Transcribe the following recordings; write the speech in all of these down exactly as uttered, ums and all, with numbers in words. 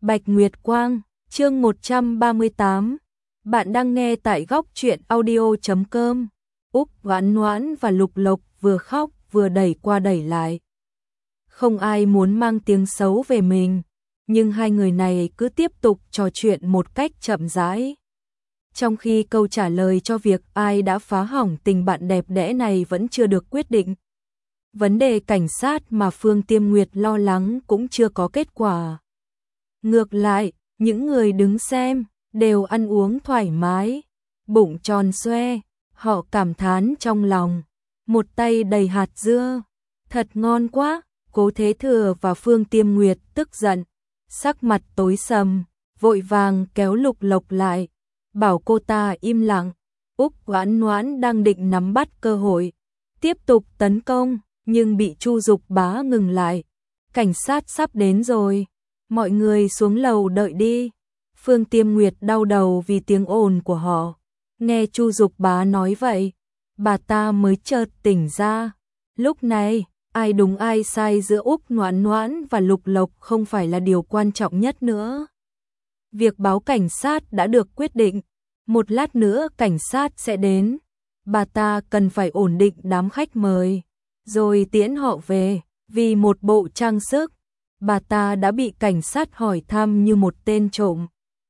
Bạch Nguyệt Quang, chương một trăm ba mươi tám. Bạn đang nghe tại góc truyện audio chấm com. Úc Oản Oản và Lục Lộc vừa khóc vừa đẩy qua đẩy lại. Không ai muốn mang tiếng xấu về mình, nhưng hai người này cứ tiếp tục trò chuyện một cách chậm rãi. Trong khi câu trả lời cho việc ai đã phá hỏng tình bạn đẹp đẽ này vẫn chưa được quyết định. Vấn đề cảnh sát mà Phương Tiêm Nguyệt lo lắng cũng chưa có kết quả. Ngược lại, những người đứng xem đều ăn uống thoải mái, bụng tròn xoe, họ cảm thán trong lòng, một tay đầy hạt dưa, thật ngon quá. Cố Thế Thừa và Phương Tiêm Nguyệt tức giận, sắc mặt tối sầm, vội vàng kéo Lục Lộc lại, bảo cô ta im lặng. Úc Oản Oản đang định nắm bắt cơ hội, tiếp tục tấn công, nhưng bị Chu Dục Bá ngừng lại. Cảnh sát sắp đến rồi, mọi người xuống lầu đợi đi. Phương Tiêm Nguyệt đau đầu vì tiếng ồn của họ. Nghe Chu Dục Bá nói vậy, bà ta mới chợt tỉnh ra. Lúc này, ai đúng ai sai giữa Úc Oản Oản và Lục Lộc không phải là điều quan trọng nhất nữa. Việc báo cảnh sát đã được quyết định, một lát nữa cảnh sát sẽ đến. Bà ta cần phải ổn định đám khách mời, rồi tiễn họ về. Vì một bộ trang sức, bà ta đã bị cảnh sát hỏi thăm như một tên trộm.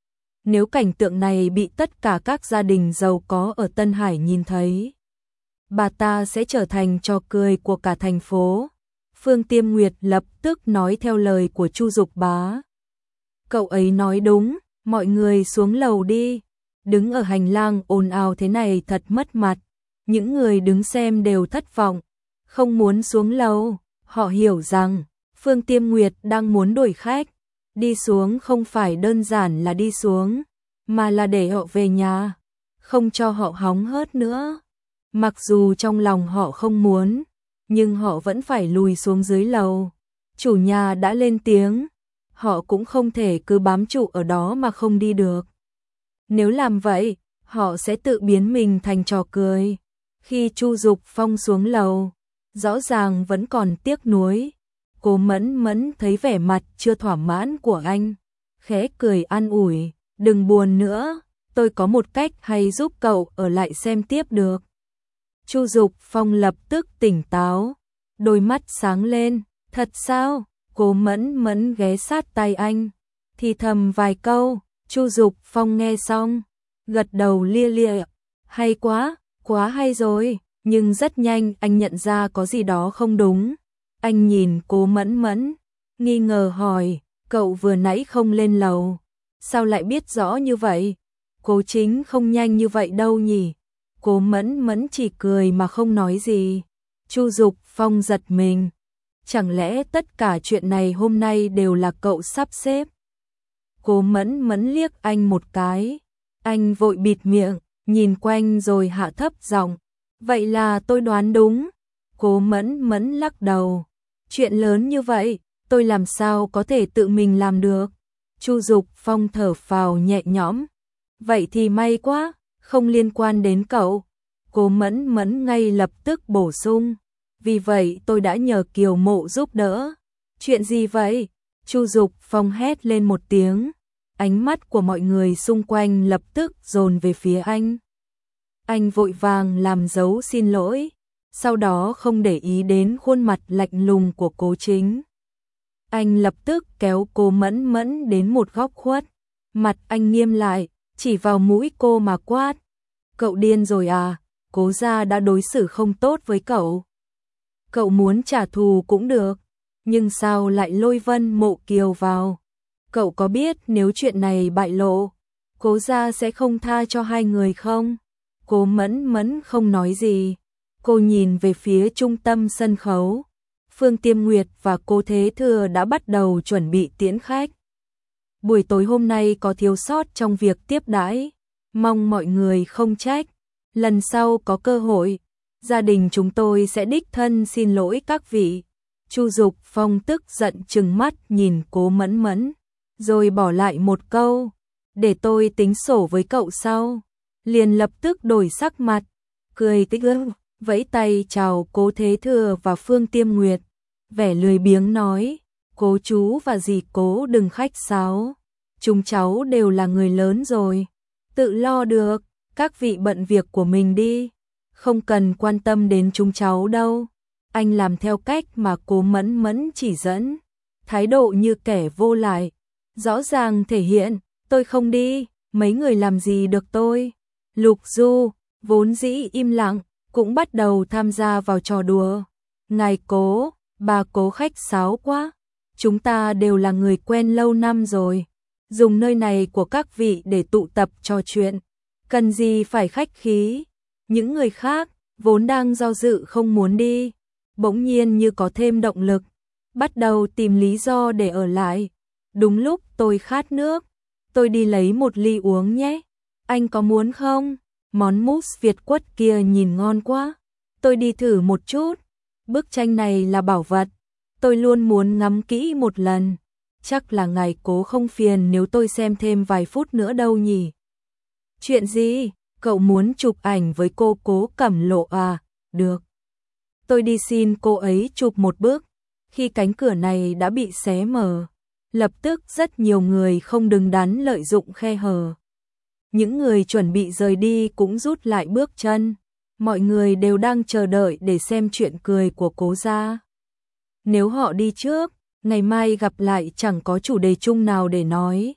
Nếu cảnh tượng này bị tất cả các gia đình giàu có ở Tân Hải nhìn thấy, bà ta sẽ trở thành trò cười của cả thành phố. Phương Tiêm Nguyệt lập tức nói theo lời của Chu Dục Bá. Cậu ấy nói đúng, mọi người xuống lầu đi. Đứng ở hành lang ồn ào thế này thật mất mặt. Những người đứng xem đều thất vọng, không muốn xuống lầu. Họ hiểu rằng Phương Tiêm Nguyệt đang muốn đuổi khách. Đi xuống không phải đơn giản là đi xuống, mà là để họ về nhà, không cho họ hóng hớt nữa. Mặc dù trong lòng họ không muốn, nhưng họ vẫn phải lùi xuống dưới lầu. Chủ nhà đã lên tiếng, họ cũng không thể cứ bám trụ ở đó mà không đi được. Nếu làm vậy, họ sẽ tự biến mình thành trò cười. Khi Chu Dục Phong xuống lầu, rõ ràng vẫn còn tiếc nuối. Cố Mẫn Mẫn thấy vẻ mặt chưa thỏa mãn của anh, khẽ cười an ủi, đừng buồn nữa, tôi có một cách hay giúp cậu ở lại xem tiếp được. Chu Dục Phong lập tức tỉnh táo, đôi mắt sáng lên, thật sao? Cố Mẫn Mẫn ghé sát tai anh, thì thầm vài câu. Chu Dục Phong nghe xong, gật đầu lia lịa, hay quá, quá hay rồi. Nhưng rất nhanh anh nhận ra có gì đó không đúng. Anh nhìn Cố Mẫn Mẫn, nghi ngờ hỏi, cậu vừa nãy không lên lầu, sao lại biết rõ như vậy? Cố Chính không nhanh như vậy đâu nhỉ? Cố Mẫn Mẫn chỉ cười mà không nói gì. Chu Dục Phong giật mình, chẳng lẽ tất cả chuyện này hôm nay đều là cậu sắp xếp? Cố Mẫn Mẫn liếc anh một cái, anh vội bịt miệng, nhìn quanh rồi hạ thấp giọng, vậy là tôi đoán đúng. Cố Mẫn Mẫn lắc đầu, chuyện lớn như vậy, tôi làm sao có thể tự mình làm được? Chu Dục Phong thở phào nhẹ nhõm, vậy thì may quá, không liên quan đến cậu. Cố Mẫn Mẫn ngay lập tức bổ sung, vì vậy tôi đã nhờ Kiều Mộ giúp đỡ. Chuyện gì vậy? Chu Dục Phong hét lên một tiếng, ánh mắt của mọi người xung quanh lập tức dồn về phía anh. Anh vội vàng làm dấu xin lỗi, sau đó không để ý đến khuôn mặt lạnh lùng của Cố Chính. Anh lập tức kéo Cố Mẫn Mẫn đến một góc khuất, mặt anh nghiêm lại, chỉ vào mũi cô mà quát. Cậu điên rồi à? Cố gia đã đối xử không tốt với cậu. Cậu muốn trả thù cũng được, nhưng sao lại lôi Vân Mộ Kiều vào? Cậu có biết nếu chuyện này bại lộ, Cố gia sẽ không tha cho hai người không? Cố Mẫn Mẫn không nói gì. Cô nhìn về phía trung tâm sân khấu. Phương Tiêm Nguyệt và Cố Thế Thừa đã bắt đầu chuẩn bị tiễn khách. Buổi tối hôm nay có thiếu sót trong việc tiếp đãi, mong mọi người không trách. Lần sau có cơ hội, gia đình chúng tôi sẽ đích thân xin lỗi các vị. Chu Dục Phong tức giận trừng mắt nhìn Cố Mẫn Mẫn, rồi bỏ lại một câu, để tôi tính sổ với cậu sau. Liền lập tức đổi sắc mặt, cười tích ưng, vẫy tay chào Cố Thế Thừa và Phương Tiêm Nguyệt, vẻ lười biếng nói, Cố chú và dì Cố đừng khách sáo. chúng cháu đều là người lớn rồi, tự lo được, các vị bận việc của mình đi, không cần quan tâm đến chúng cháu đâu. Anh làm theo cách mà Cố Mẫn Mẫn chỉ dẫn, thái độ như kẻ vô lại, rõ ràng thể hiện, tôi không đi, mấy người làm gì được tôi. Lục Du, vốn dĩ im lặng, cũng bắt đầu tham gia vào trò đùa. Ngài Cố, bà Cố khách sáo quá, chúng ta đều là người quen lâu năm rồi, dùng nơi này của các vị để tụ tập trò chuyện, cần gì phải khách khí. Những người khác, vốn đang do dự không muốn đi, bỗng nhiên như có thêm động lực, bắt đầu tìm lý do để ở lại. Đúng lúc tôi khát nước, tôi đi lấy một ly uống nhé, anh có muốn không? Món mousse Việt quất kia nhìn ngon quá, tôi đi thử một chút. Bức tranh này là bảo vật, tôi luôn muốn ngắm kỹ một lần. Chắc là ngài Cố không phiền nếu tôi xem thêm vài phút nữa đâu nhỉ? Chuyện gì? Cậu muốn chụp ảnh với cô Cố Cẩm Lộ à? Được. Tôi đi xin cô ấy chụp một bức. Khi cánh cửa này đã bị xé mở, lập tức rất nhiều người không đứng đắn lợi dụng khe hở. Những người chuẩn bị rời đi cũng rút lại bước chân. Mọi người đều đang chờ đợi để xem chuyện cười của Cố gia. Nếu họ đi trước, ngày mai gặp lại chẳng có chủ đề chung nào để nói.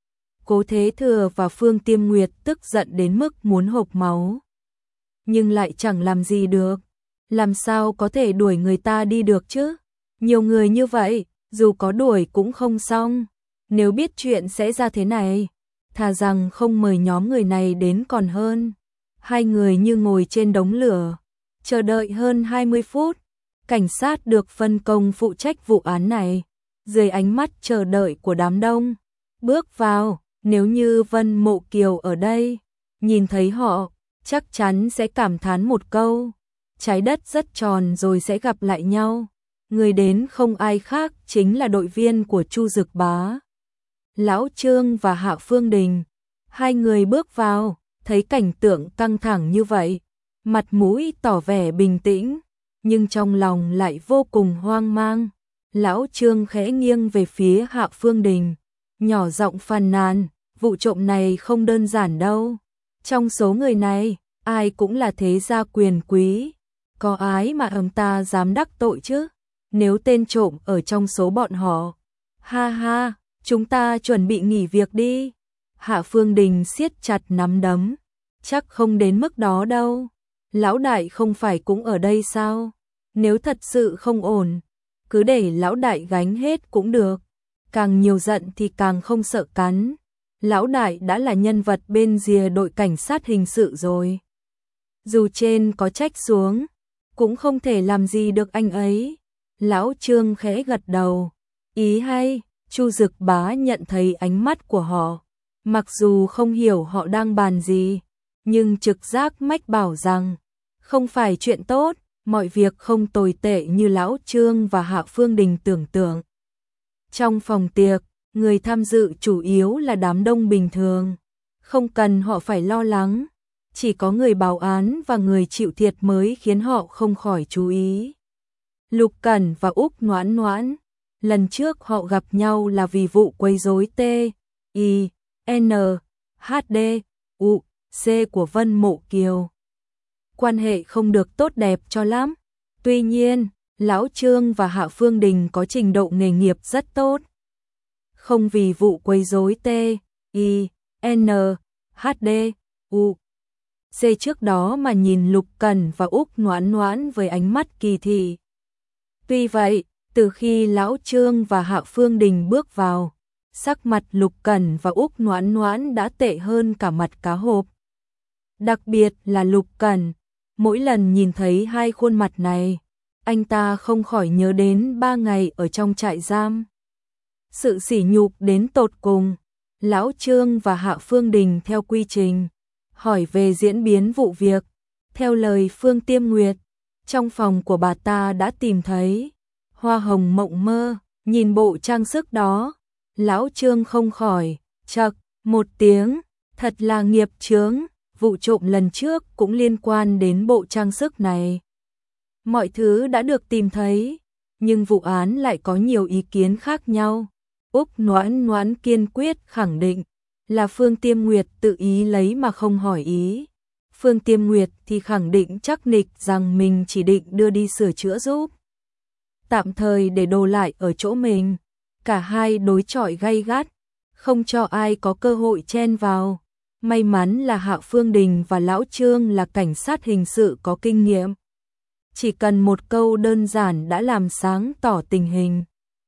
Cố Thế Thừa và Phương Tiêm Nguyệt tức giận đến mức muốn hộc máu. Nhưng lại chẳng làm gì được. Làm sao có thể đuổi người ta đi được chứ? Nhiều người như vậy, dù có đuổi cũng không xong. Nếu biết chuyện sẽ ra thế này, thà rằng không mời nhóm người này đến còn hơn. Hai người như ngồi trên đống lửa, chờ đợi hơn hai mươi phút. Cảnh sát được phân công phụ trách vụ án này, dưới ánh mắt chờ đợi của đám đông, bước vào. Nếu như Vân Mộ Kiều ở đây, nhìn thấy họ, chắc chắn sẽ cảm thán một câu, trái đất rất tròn rồi sẽ gặp lại nhau. Người đến không ai khác chính là đội viên của Chu Dực Bá, Lão Trương và Hạ Phương Đình. Hai người bước vào, thấy cảnh tượng căng thẳng như vậy, mặt mũi tỏ vẻ bình tĩnh, nhưng trong lòng lại vô cùng hoang mang. Lão Trương khẽ nghiêng về phía Hạ Phương Đình, nhỏ giọng phàn nàn, vụ trộm này không đơn giản đâu. Trong số người này, ai cũng là thế gia quyền quý, có ai mà ông ta dám đắc tội chứ? Nếu tên trộm ở trong số bọn họ, ha ha, chúng ta chuẩn bị nghỉ việc đi. Hạ Phương Đình siết chặt nắm đấm, chắc không đến mức đó đâu. Lão đại không phải cũng ở đây sao? Nếu thật sự không ổn, cứ để lão đại gánh hết cũng được. Càng nhiều giận thì càng không sợ cắn. Lão đại đã là nhân vật bên rìa đội cảnh sát hình sự rồi. Dù trên có trách xuống, cũng không thể làm gì được anh ấy. Lão Trương khẽ gật đầu. Ý hay. Chu Dực Bá nhận thấy ánh mắt của họ. Mặc dù không hiểu họ đang bàn gì, nhưng trực giác mách bảo rằng không phải chuyện tốt, mọi việc không tồi tệ như Lão Trương và Hạ Phương Đình tưởng tượng. Trong phòng tiệc, người tham dự chủ yếu là đám đông bình thường, không cần họ phải lo lắng, chỉ có người báo án và người chịu thiệt mới khiến họ không khỏi chú ý. Lục Cẩn và Úc Noãn Noãn, lần trước họ gặp nhau là vì vụ quấy rối T, I, N, H D, U, C của Vân Mộ Kiều. Quan hệ không được tốt đẹp cho lắm. Tuy nhiên, Lão Trương và Hạ Phương Đình có trình độ nghề nghiệp rất tốt. Không vì vụ quấy rối T, I, N, H D, U, C trước đó mà nhìn Lục Cẩn và Úc Noãn Noãn với ánh mắt kỳ thị. Tuy vậy, từ khi Lão Trương và Hạ Phương Đình bước vào, sắc mặt Lục Cẩn và Úc Noãn Noãn đã tệ hơn cả mặt cá hộp. Đặc biệt là Lục Cẩn, mỗi lần nhìn thấy hai khuôn mặt này, anh ta không khỏi nhớ đến ba ngày ở trong trại giam. Sự sỉ nhục đến tột cùng. Lão Trương và Hạ Phương Đình theo quy trình hỏi về diễn biến vụ việc. Theo lời Phương Tiêm Nguyệt, trong phòng của bà ta đã tìm thấy hoa hồng mộng mơ. Nhìn bộ trang sức đó, Lão Trương không khỏi chậc một tiếng, thật là nghiệp chướng. Vụ trộm lần trước cũng liên quan đến bộ trang sức này. Mọi thứ đã được tìm thấy, nhưng vụ án lại có nhiều ý kiến khác nhau. Úc Noãn Noãn kiên quyết khẳng định là Phương Tiêm Nguyệt tự ý lấy mà không hỏi ý. Phương Tiêm Nguyệt thì khẳng định chắc nịch rằng mình chỉ định đưa đi sửa chữa giúp. Tạm thời để đồ lại ở chỗ mình. Cả hai đối chọi gay gắt, không cho ai có cơ hội chen vào. May mắn là Hạ Phương Đình và Lão Trương là cảnh sát hình sự có kinh nghiệm. Chỉ cần một câu đơn giản đã làm sáng tỏ tình hình.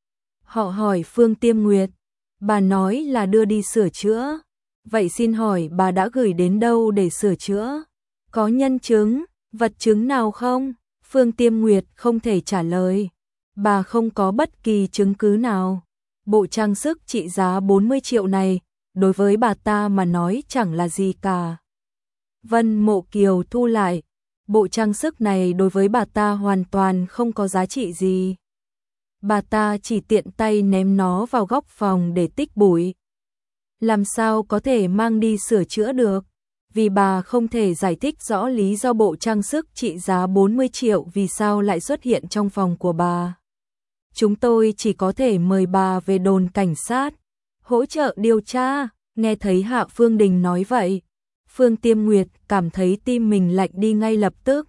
Họ hỏi Phương Tiêm Nguyệt, bà nói là đưa đi sửa chữa. Vậy xin hỏi bà đã gửi đến đâu để sửa chữa? Có nhân chứng, vật chứng nào không? Phương Tiêm Nguyệt không thể trả lời. Bà không có bất kỳ chứng cứ nào. Bộ trang sức trị giá bốn mươi triệu này, đối với bà ta mà nói chẳng là gì cả. Vân Mộ Kiều thu lại. Bộ trang sức này đối với bà ta hoàn toàn không có giá trị gì. Bà ta chỉ tiện tay ném nó vào góc phòng để tích bụi. Làm sao có thể mang đi sửa chữa được? Vì bà không thể giải thích rõ lý do bộ trang sức trị giá bốn mươi triệu vì sao lại xuất hiện trong phòng của bà. Chúng tôi chỉ có thể mời bà về đồn cảnh sát, hỗ trợ điều tra. Nghe thấy Hạ Phương Đình nói vậy, Phương Tiêm Nguyệt cảm thấy tim mình lạnh đi ngay lập tức.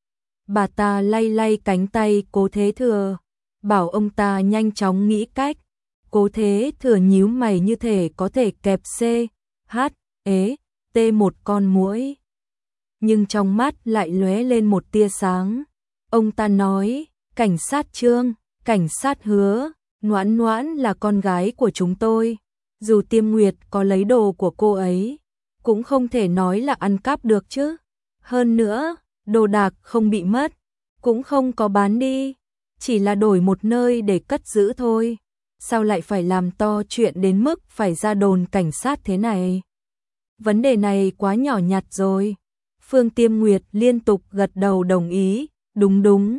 Bà ta lay lay cánh tay Cố Thế Thừa, bảo ông ta nhanh chóng nghĩ cách. Cố Thế Thừa nhíu mày như thể có thể kẹp C, H, ế, T một con muỗi. Nhưng trong mắt lại lóe lên một tia sáng. Ông ta nói, cảnh sát Trương, cảnh sát Hứa, Noãn Noãn là con gái của chúng tôi. Dù Tiêm Nguyệt có lấy đồ của cô ấy, cũng không thể nói là ăn cắp được chứ. Hơn nữa, đồ đạc không bị mất, cũng không có bán đi, chỉ là đổi một nơi để cất giữ thôi. Sao lại phải làm to chuyện đến mức phải ra đồn cảnh sát thế này? Vấn đề này quá nhỏ nhặt rồi. Phương Tiêm Nguyệt liên tục gật đầu đồng ý, đúng đúng.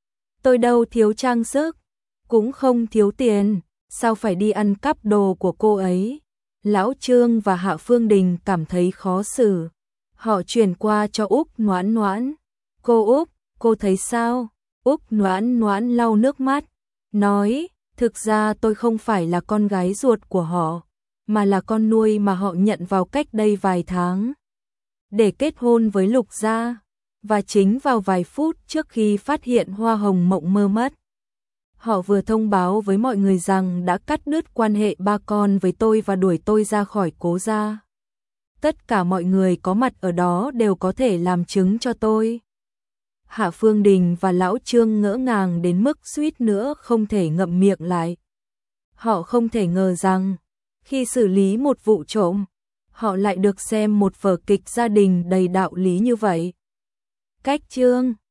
Tôi đâu thiếu trang sức, cũng không thiếu tiền, sao phải đi ăn cắp đồ của cô ấy? Lão Trương và Hạ Phương Đình cảm thấy khó xử. Họ chuyển qua cho Úc Noãn Noãn. Cô Úc, cô thấy sao? Úc Noãn Noãn lau nước mắt, nói, thực ra tôi không phải là con gái ruột của họ, mà là con nuôi mà họ nhận vào cách đây vài tháng. Để kết hôn với Lục gia, và chính vào vài phút trước khi phát hiện Hoa Hồng Mộng Mơ mất. Họ vừa thông báo với mọi người rằng đã cắt đứt quan hệ ba con với tôi và đuổi tôi ra khỏi Cố gia. Tất cả mọi người có mặt ở đó đều có thể làm chứng cho tôi. Hạ Phương Đình và Lão Trương ngỡ ngàng đến mức suýt nữa không thể ngậm miệng lại. Họ không thể ngờ rằng, khi xử lý một vụ trộm, họ lại được xem một vở kịch gia đình đầy đạo lý như vậy. Cách Trương